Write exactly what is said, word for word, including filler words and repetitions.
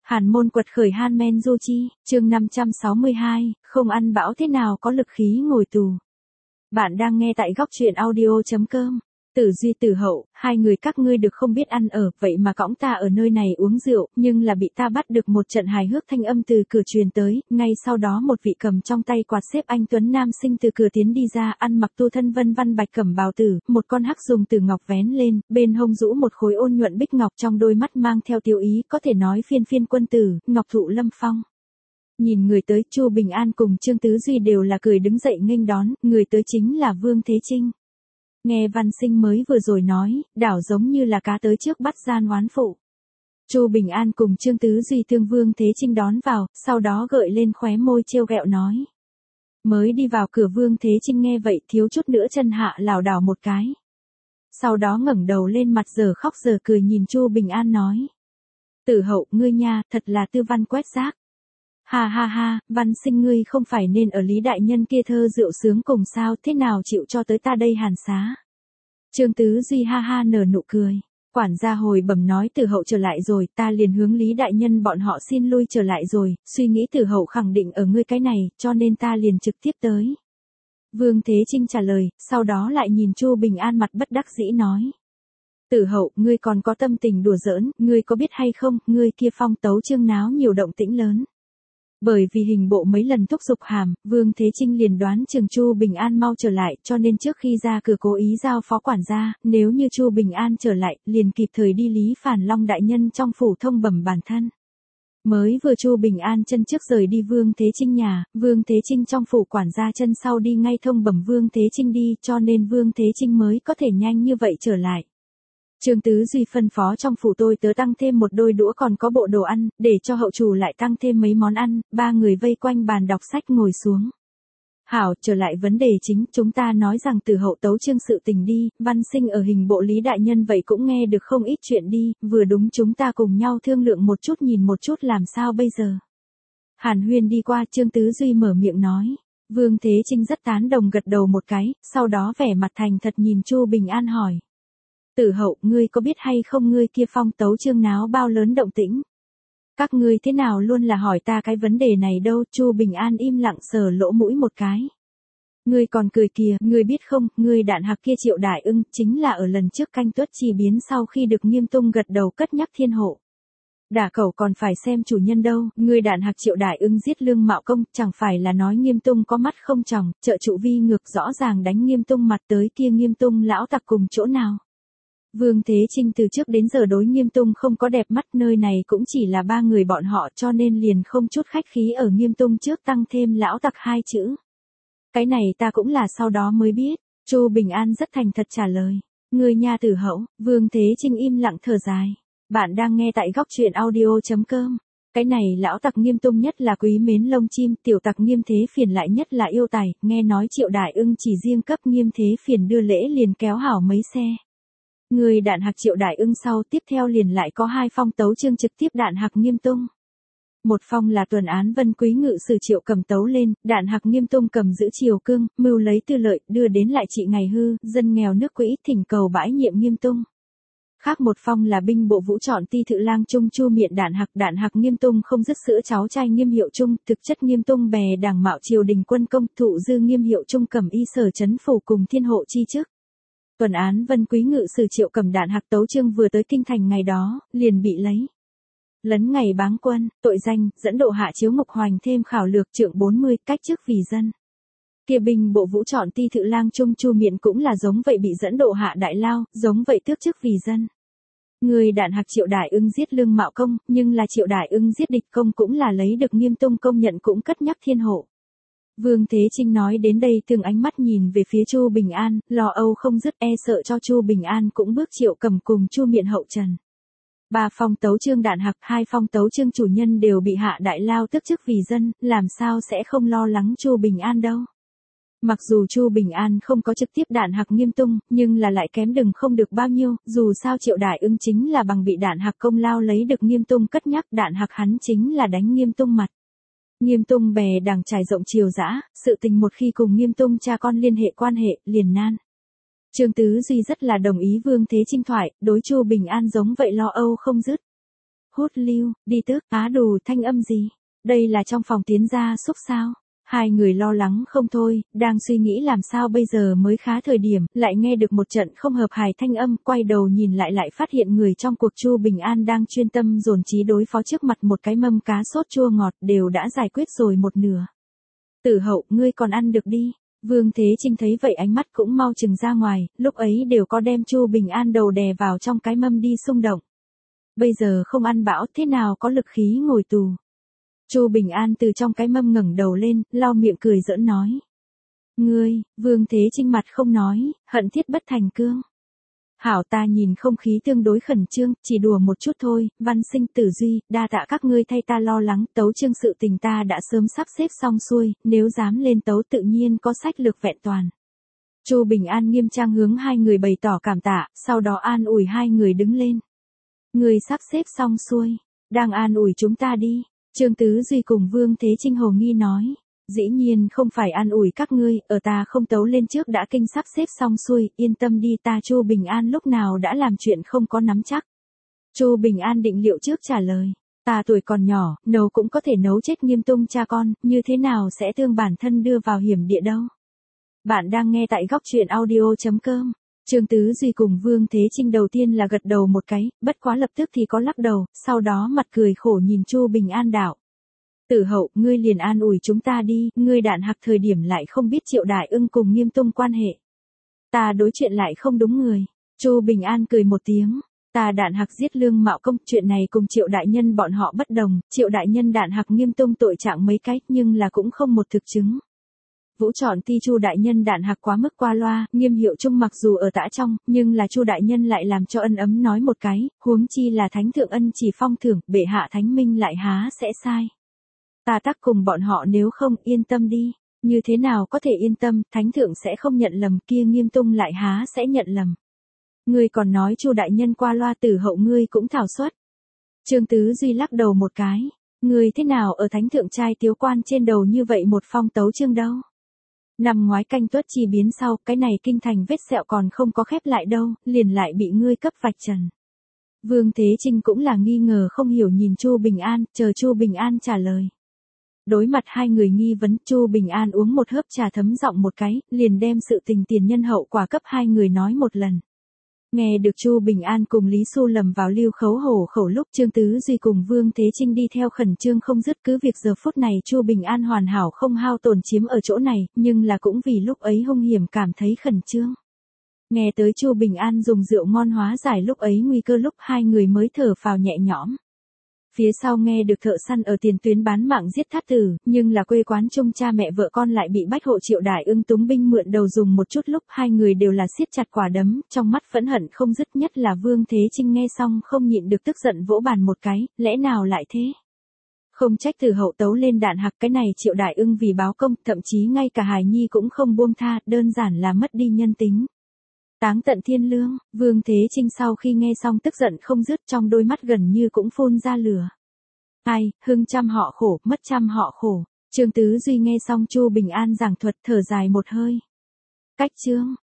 Hàn môn quật khởi Han Men Du Chi, chương năm trăm sáu mươi hai, không ăn bão thế nào có lực khí ngồi tù. Bạn đang nghe tại góc truyện audio chấm com. Tử Duy Tử Hậu, hai người các ngươi được không biết ăn ở, vậy mà cõng ta ở nơi này uống rượu, nhưng là bị ta bắt được. Một trận hài hước thanh âm từ cửa truyền tới, ngay sau đó một vị cầm trong tay quạt xếp anh tuấn nam sinh từ cửa tiến đi ra, ăn mặc tu thân vân văn bạch cẩm bào tử, một con hắc dùng từ ngọc vén lên, bên hông rũ một khối ôn nhuận bích ngọc, trong đôi mắt mang theo tiêu ý, có thể nói phiên phiên quân tử, ngọc thụ lâm phong. Nhìn người tới, Chu Bình An cùng Trương Tứ Duy đều là cười đứng dậy nghênh đón, người tới chính là Vương Thế Chinh. Nghe Văn Sinh mới vừa rồi nói, đảo giống như là cá tới trước bắt gian oán phụ. Chu Bình An cùng Trương Tứ Duy thương Vương Thế Chinh đón vào, sau đó gợi lên khóe môi trêu ghẹo nói. Mới đi vào cửa Vương Thế Chinh nghe vậy thiếu chút nữa chân hạ lảo đảo một cái. Sau đó ngẩng đầu lên mặt giờ khóc giờ cười nhìn Chu Bình An nói. Tử Hậu, ngươi nha, thật là tư văn quét rác. Ha ha ha, Văn Sinh ngươi không phải nên ở Lý Đại Nhân kia thơ rượu sướng cùng sao, thế nào chịu cho tới ta đây hàn xá. Trương Tứ Duy ha ha nở nụ cười. Quản gia hồi bẩm nói Tử Hậu trở lại rồi, ta liền hướng Lý Đại Nhân bọn họ xin lui trở lại rồi, suy nghĩ Tử Hậu khẳng định ở ngươi cái này, cho nên ta liền trực tiếp tới. Vương Thế Chinh trả lời, sau đó lại nhìn Chu Bình An mặt bất đắc dĩ nói. Tử Hậu, ngươi còn có tâm tình đùa giỡn, ngươi có biết hay không, ngươi kia phong tấu chương náo nhiều động tĩnh lớn. Bởi vì hình bộ mấy lần thúc giục hàm, Vương Thế Chinh liền đoán chừng Chu Bình An mau trở lại, cho nên trước khi ra cửa cố ý giao phó quản gia, nếu như Chu Bình An trở lại, liền kịp thời đi Lý Phản Long đại nhân trong phủ thông bẩm bản thân. Mới vừa Chu Bình An chân trước rời đi Vương Thế Chinh nhà, Vương Thế Chinh trong phủ quản gia chân sau đi ngay thông bẩm Vương Thế Chinh đi, cho nên Vương Thế Chinh mới có thể nhanh như vậy trở lại. Trương Tứ Duy phân phó trong phủ tôi tớ tăng thêm một đôi đũa còn có bộ đồ ăn, để cho hậu chủ lại tăng thêm mấy món ăn, ba người vây quanh bàn đọc sách ngồi xuống. Hảo, trở lại vấn đề chính, chúng ta nói rằng Tử Hậu tấu chương sự tình đi, Văn Sinh ở hình bộ Lý Đại Nhân vậy cũng nghe được không ít chuyện đi, vừa đúng chúng ta cùng nhau thương lượng một chút nhìn một chút làm sao bây giờ. Hàn huyên đi qua, Trương Tứ Duy mở miệng nói. Vương Thế Chinh rất tán đồng gật đầu một cái, sau đó vẻ mặt thành thật nhìn Chu Bình An hỏi. Tử Hậu, ngươi có biết hay không ngươi kia phong tấu chương náo bao lớn động tĩnh? Các ngươi thế nào luôn là hỏi ta cái vấn đề này đâu? Chu Bình An im lặng sờ lỗ mũi một cái. Ngươi còn cười kìa, ngươi biết không, ngươi đạn hạc kia Triệu Đại Ưng, chính là ở lần trước canh tuất chi biến sau khi được Nghiêm Tung gật đầu cất nhắc thiên hộ. Đả cẩu còn phải xem chủ nhân đâu, ngươi đạn hạc Triệu Đại Ưng giết Lương Mạo Công, chẳng phải là nói Nghiêm Tung có mắt không tròng, trợ trụ vi ngược rõ ràng đánh Nghiêm Tung mặt tới kia Nghiêm Tung lão tặc cùng chỗ nào. Vương Thế Chinh từ trước đến giờ đối Nghiêm Tung không có đẹp mắt, nơi này cũng chỉ là ba người bọn họ cho nên liền không chút khách khí ở Nghiêm Tung trước tăng thêm lão tặc hai chữ. Cái này ta cũng là sau đó mới biết, Chu Bình An rất thành thật trả lời. Người nha Tử Hậu, Vương Thế Chinh im lặng thở dài. Bạn đang nghe tại góc truyện audio chấm com. Cái này lão tặc Nghiêm Tung nhất là quý mến lông chim, tiểu tặc Nghiêm Thế Phiền lại nhất là yêu tài, nghe nói Triệu Đại Ưng chỉ riêng cấp Nghiêm Thế Phiền đưa lễ liền kéo hảo mấy xe. Người đạn hạc Triệu Đại Ưng sau tiếp theo liền lại có hai phong tấu chương trực tiếp đạn hạc Nghiêm Tung. Một phong là tuần án Vân Quý Ngự sử Triệu cầm tấu lên, đạn hạc Nghiêm Tung cầm giữ triều cương, mưu lấy tư lợi, đưa đến lại trị ngày hư, dân nghèo nước quỹ, thỉnh cầu bãi nhiệm Nghiêm Tung. Khác một phong là binh bộ vũ chọn ti thự lang Trung Chu miện đạn hạc, đạn hạc Nghiêm Tung không dứt sữa cháu trai Nghiêm Hiệu Trung, thực chất Nghiêm Tung bè đảng mạo triều đình quân công, thụ dư Nghiêm Hiệu Trung cầm y sở chấn phủ cùng thiên hộ chi chức. Tuần án Vân Quý Ngự sử Triệu cầm đạn hạc tấu chương vừa tới kinh thành ngày đó, liền bị lấy. Lấn ngày báng quân, tội danh, dẫn độ hạ chiếu Ngục Hoành thêm khảo lược trượng bốn mươi, cách chức vì dân. Kia binh bộ vũ chọn ti thự lang Trung Chu miện cũng là giống vậy bị dẫn độ hạ đại lao, giống vậy tước chức vì dân. Người đạn hạc Triệu Đại Ưng giết Lương Mạo Công, nhưng là Triệu Đại Ưng giết địch công cũng là lấy được Nghiêm Tung công nhận cũng cất nhắc thiên hộ. Vương Thế Chinh nói đến đây từng ánh mắt nhìn về phía Chu Bình An, lo âu không dứt e sợ cho Chu Bình An cũng bước Triệu cầm cùng Chu miện hậu trần. Ba phong tấu chương đạn hạc, hai phong tấu chương chủ nhân đều bị hạ đại lao tước chức vì dân, làm sao sẽ không lo lắng Chu Bình An đâu. Mặc dù Chu Bình An không có trực tiếp đạn hạc Nghiêm Tung, nhưng là lại kém đừng không được bao nhiêu, dù sao Triệu Đại Ưng chính là bằng bị đạn hạc công lao lấy được Nghiêm Tung cất nhắc, đạn hạc hắn chính là đánh Nghiêm Tung mặt. Nghiêm Tung bè đảng trải rộng triều dã, sự tình một khi cùng Nghiêm Tung cha con liên hệ quan hệ, liền nan. Trương Tứ Duy rất là đồng ý Vương Thế Chinh thoại, đối Chu Bình An giống vậy lo âu không dứt. hút lưu, đi tước, á đù, thanh âm gì? Đây là trong phòng tiến gia súc sao? Hai người lo lắng không thôi, đang suy nghĩ làm sao bây giờ mới khá thời điểm, lại nghe được một trận không hợp hài thanh âm, quay đầu nhìn lại lại phát hiện người trong cuộc Chu Bình An đang chuyên tâm dồn trí đối phó trước mặt một cái mâm cá sốt chua ngọt đều đã giải quyết rồi một nửa. Tử Hậu, ngươi còn ăn được đi. Vương Thế Trinh thấy vậy ánh mắt cũng mau chừng ra ngoài, lúc ấy đều có đem Chu Bình An đầu đè vào trong cái mâm đi xung động. Bây giờ không ăn bão thế nào có lực khí ngồi tù. Chu Bình An từ trong cái mâm ngẩng đầu lên, lau miệng cười giỡn nói. Ngươi, Vương Thế Trinh mặt không nói, hận thiết bất thành cương. Hảo, ta nhìn không khí tương đối khẩn trương, chỉ đùa một chút thôi, Văn Sinh Tử Duy, đa tạ các ngươi thay ta lo lắng, tấu chương sự tình ta đã sớm sắp xếp xong xuôi, nếu dám lên tấu tự nhiên có sách lược vẹn toàn. Chu Bình An nghiêm trang hướng hai người bày tỏ cảm tạ, sau đó an ủi hai người đứng lên. Người sắp xếp xong xuôi, đang an ủi chúng ta đi. Trương Tứ Duy cùng Vương Thế Trinh hồ nghi nói, dĩ nhiên không phải an ủi các ngươi, ở ta không tấu lên trước đã kinh sắp xếp xong xuôi, yên tâm đi, ta Chu Bình An lúc nào đã làm chuyện không có nắm chắc. Chu Bình An định liệu trước trả lời, ta tuổi còn nhỏ, nấu cũng có thể nấu chết Nghiêm Tung cha con, như thế nào sẽ thương bản thân đưa vào hiểm địa đâu. Bạn đang nghe tại góc truyện audio chấm com. Trương Tứ Duy cùng Vương Thế Trinh đầu tiên là gật đầu một cái, bất quá lập tức thì có lắc đầu, sau đó mặt cười khổ nhìn Chu Bình An đạo. Tử Hậu, ngươi liền an ủi chúng ta đi, ngươi Đạn Hạc thời điểm lại không biết Triệu Đại Ưng cùng Nghiêm Tung quan hệ. Ta đối chuyện lại không đúng người. Chu Bình An cười một tiếng, ta Đạn Hạc giết Lương Mạo Công, chuyện này cùng Triệu Đại Nhân bọn họ bất đồng, Triệu Đại Nhân Đạn Hạc Nghiêm Tung tội trạng mấy cách nhưng là cũng không một thực chứng. Vũ chọn ti Chu Đại Nhân Đạn Hạc quá mức qua loa, Nghiêm Hiệu Trung mặc dù ở tã trong, nhưng là Chu Đại Nhân lại làm cho ân ấm nói một cái, huống chi là Thánh Thượng ân chỉ phong thưởng, bệ hạ Thánh Minh lại há sẽ sai. Ta tắc cùng bọn họ nếu không, yên tâm đi, như thế nào có thể yên tâm, Thánh Thượng sẽ không nhận lầm, kia Nghiêm Tung lại há sẽ nhận lầm. Ngươi còn nói Chu Đại Nhân qua loa, Tử Hậu ngươi cũng thảo suất. Trương Tứ Duy lắc đầu một cái, ngươi thế nào ở Thánh Thượng trai tiếu quan trên đầu như vậy một phong tấu chương đâu. Năm ngoái canh tuất chi biến sau, cái này kinh thành vết sẹo còn không có khép lại đâu, liền lại bị ngươi cấp vạch trần. Vương Thế Trinh cũng là nghi ngờ không hiểu nhìn Chu Bình An, chờ Chu Bình An trả lời. Đối mặt hai người nghi vấn, Chu Bình An uống một hớp trà thấm giọng một cái, liền đem sự tình tiền nhân hậu quả cấp hai người nói một lần. Nghe được Chu Bình An cùng Lý Xu lầm vào lưu khấu hổ khẩu lúc Trương Tứ Duy cùng Vương Thế Trinh đi theo khẩn trương không dứt, cứ việc giờ phút này Chu Bình An hoàn hảo không hao tổn chiếm ở chỗ này, nhưng là cũng vì lúc ấy hung hiểm cảm thấy khẩn trương. Nghe tới Chu Bình An dùng rượu ngon hóa giải lúc ấy nguy cơ, lúc hai người mới thở phào nhẹ nhõm. Phía sau nghe được thợ săn ở tiền tuyến bán mạng giết thát tử, nhưng là quê quán chung cha mẹ vợ con lại bị bách hộ Triệu Đại Ưng túng binh mượn đầu dùng một chút, lúc hai người đều là siết chặt quả đấm, trong mắt phẫn hận không dứt, nhất là Vương Thế Trinh nghe xong không nhịn được tức giận vỗ bàn một cái, lẽ nào lại thế? Không trách Tử Hậu tấu lên Đạn Hạc, cái này Triệu Đại Ưng vì báo công, thậm chí ngay cả hài nhi cũng không buông tha, đơn giản là mất đi nhân tính. Táng tận thiên lương, Vương Thế Trinh sau khi nghe xong tức giận không dứt, trong đôi mắt gần như cũng phun ra lửa. Ai, hưng trăm họ khổ, mất trăm họ khổ. Trương Tứ Duy nghe xong Chu Bình An giảng thuật thở dài một hơi. Cách chương,